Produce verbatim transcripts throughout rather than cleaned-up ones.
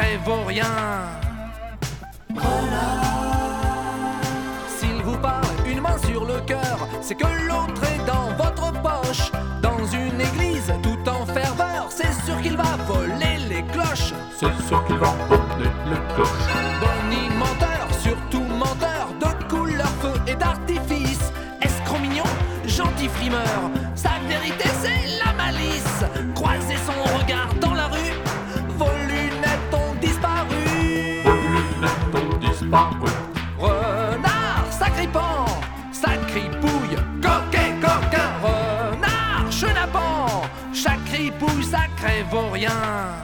sacré vaurien. S'il vous parle une main sur le cœur, c'est que l'autre est dans votre poche. Dans une église tout en ferveur, c'est sûr qu'il va voler les cloches. C'est sûr qu'il va voler les cloches. Bonnie menteur, surtout menteur, de couleur feu et d'artifice. Escroc mignon, gentil frimeur, sa vérité c'est la malice. Croisez son regard dans la rue, vos lunettes ont disparu. Vos lunettes ont disparu. Renard, sacripant, sacripouille, coquet, coquin. Renard, chenapan, sacripouille, sacré vaurien.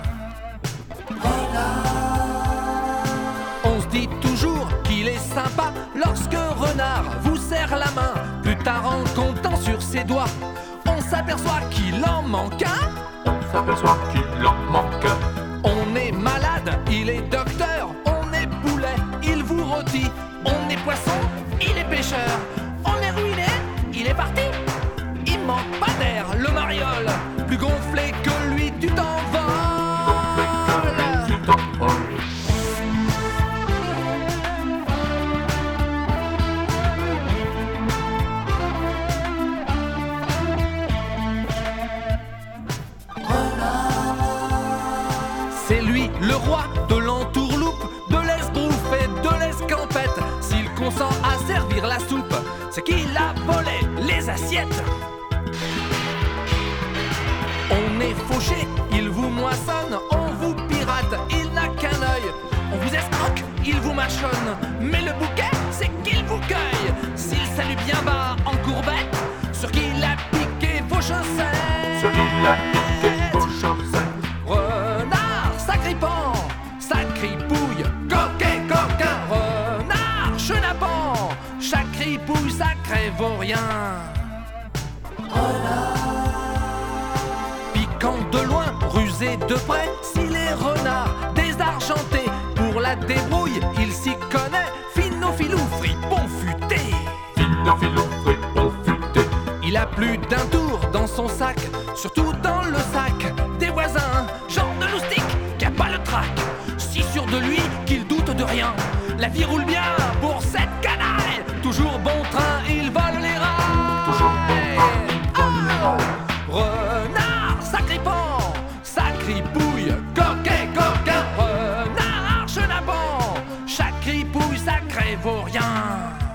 On se dit toujours qu'il est sympa lorsque Renard vous serre la main. Plus tard en comptant sur ses doigts, on s'aperçoit qu'il en manque un. On s'aperçoit qu'il en manque un. On est malade, il est docteur. On est poulet, il vous rôtit. On est poisson, il est pêcheur. On est ruiné, il est parti. Il manque pas d'air, le mariole. Plus gonflé que lui, tu t'envoles. Tu t'envoles. C'est lui, le roi de l'entourloupe, de l'esbrouffe et de l'escampette. S'il consent à servir la soupe, c'est qu'il a volé les assiettes. On est fauché, il vous moissonne, on vous pirate, il n'a qu'un œil. On vous escroque, il vous mâchonne, mais le bouquet, c'est qu'il vous cueille. S'il salue bien bas en courbette, sur qu'il a piqué vos chaussettes. Sur qu'il a piqué vos chaussettes. Renard, sacripant, sacripouille, coquet, coquin. Renard, chenapan, sacripouille, sacré vaurien. Piquant de loin, rusé de près, s'il est renard, désargenté. Pour la débrouille, il s'y connaît, finofilou, fripon futé. Finofilou, fripon futé. Il a plus d'un tour dans son sac, surtout dans le sac des voisins. Genre de loustique qui a pas le trac, si sûr de lui qu'il doute de rien. La vie roule bien pour cette canaille, toujours bon train, il vole les rails. Toujours bon train, il vole les rails. Renard, sacripant, sacripouille, coquet, coquin. Renard, chenapan, sacripouille, sacré vaurien.